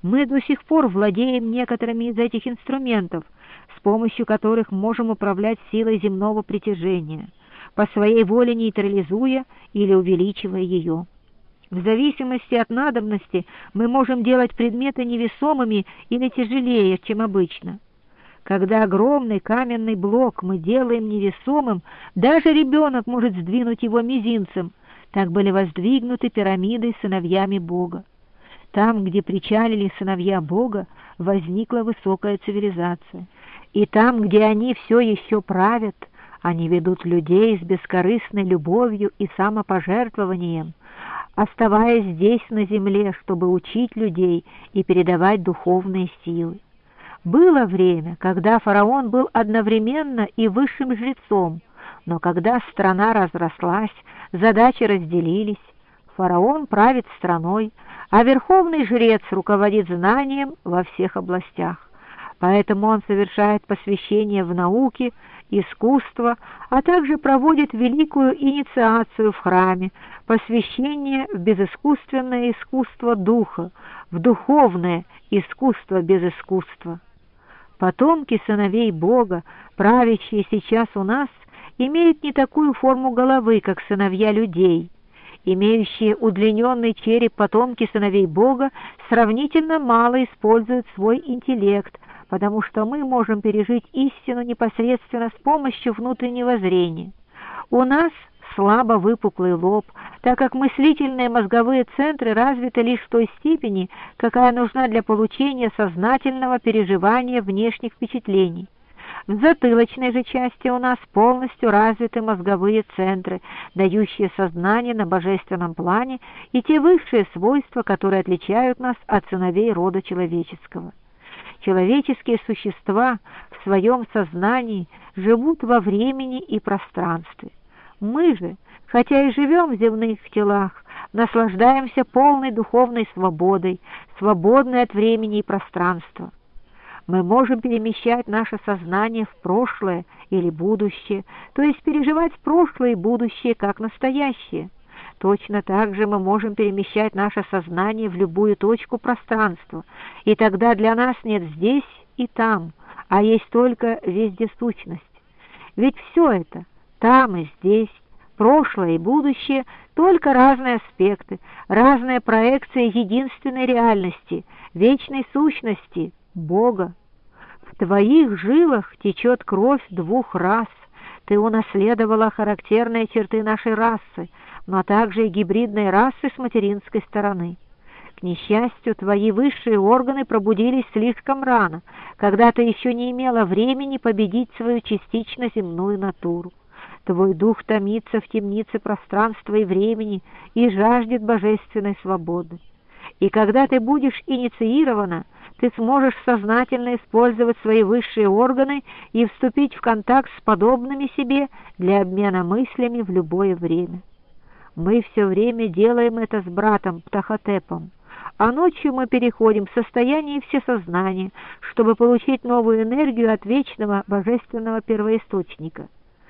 Мы до сих пор владеем некоторыми из этих инструментов, с помощью которых можем управлять силой земного притяжения, по своей воле нейтрализуя или увеличивая ее. В зависимости от надобности мы можем делать предметы невесомыми или тяжелее, чем обычно. Когда огромный каменный блок мы делаем невесомым, даже ребенок может сдвинуть его мизинцем. Так были воздвигнуты пирамиды сыновьями Бога. Там, где причалили сыновья Бога, возникла высокая цивилизация. И там, где они все еще правят, они ведут людей с бескорыстной любовью и самопожертвованием, оставаясь здесь на земле, чтобы учить людей и передавать духовные силы. Было время, когда фараон был одновременно и высшим жрецом, но когда страна разрослась, задачи разделились, фараон правит страной, а верховный жрец руководит знанием во всех областях. Поэтому он совершает посвящение в науке, искусство, а также проводит великую инициацию в храме, посвящение в безыскусственное искусство духа, в духовное искусство без искусства. Потомки сыновей Бога, правящие сейчас у нас, имеют не такую форму головы, как сыновья людей. Имеющие удлиненный череп потомки сыновей Бога сравнительно мало используют свой интеллект, потому что мы можем пережить истину непосредственно с помощью внутреннего зрения. У нас слабо выпуклый лоб, так как мыслительные мозговые центры развиты лишь в той степени, какая нужна для получения сознательного переживания внешних впечатлений. В затылочной же части у нас полностью развиты мозговые центры, дающие сознание на божественном плане и те высшие свойства, которые отличают нас от сыновей рода человеческого. Человеческие существа в своем сознании живут во времени и пространстве. Мы же, хотя и живем в земных телах, наслаждаемся полной духовной свободой, свободной от времени и пространства. Мы можем перемещать наше сознание в прошлое или будущее, то есть переживать прошлое и будущее как настоящее. Точно так же мы можем перемещать наше сознание в любую точку пространства, и тогда для нас нет здесь и там, а есть только вездесущность. Ведь все это, там и здесь, прошлое и будущее, только разные аспекты, разные проекции единственной реальности, вечной сущности, Бога. В твоих жилах течет кровь двух рас. Ты унаследовала характерные черты нашей расы, но также и гибридной расы с материнской стороны. К несчастью, твои высшие органы пробудились слишком рано, когда ты еще не имела времени победить свою частично земную натуру. Твой дух томится в темнице пространства и времени и жаждет божественной свободы. И когда ты будешь инициирована, ты сможешь сознательно использовать свои высшие органы и вступить в контакт с подобными себе для обмена мыслями в любое время. Мы все время делаем это с братом Птахотепом, а ночью мы переходим в состояние всесознания, чтобы получить новую энергию от вечного божественного первоисточника.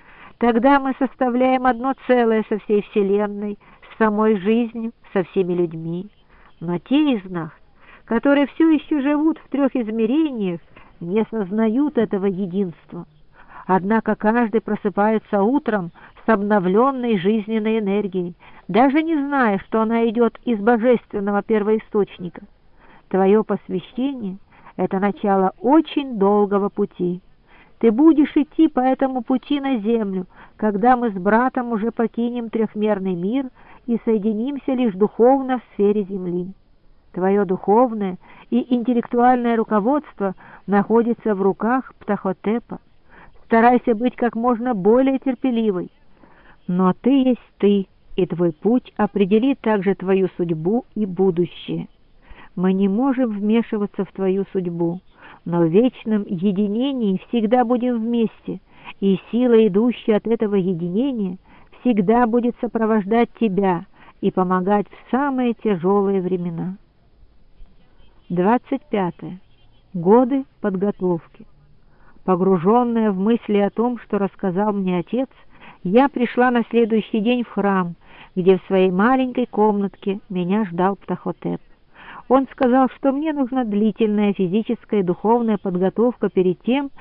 Тогда мы составляем одно целое со всей Вселенной, с самой жизнью, со всеми людьми. Но те из нас, которые все еще живут в трех измерениях, не сознают этого единства. Однако каждый просыпается утром с обновленной жизненной энергией, даже не зная, что она идет из божественного первоисточника. Твое посвящение — это начало очень долгого пути. Ты будешь идти по этому пути на землю, когда мы с братом уже покинем трехмерный мир и соединимся лишь духовно в сфере земли. Твое духовное и интеллектуальное руководство находится в руках Птахотепа. Старайся быть как можно более терпеливой. Но ты есть ты, и твой путь определит также твою судьбу и будущее. Мы не можем вмешиваться в твою судьбу, но в вечном единении всегда будем вместе, и сила, идущая от этого единения, всегда будет сопровождать тебя и помогать в самые тяжелые времена. 25. Годы подготовки. Погруженная в мысли о том, что рассказал мне отец, я пришла на следующий день в храм, где в своей маленькой комнатке меня ждал Птахотеп. Он сказал, что мне нужна длительная физическая и духовная подготовка перед тем,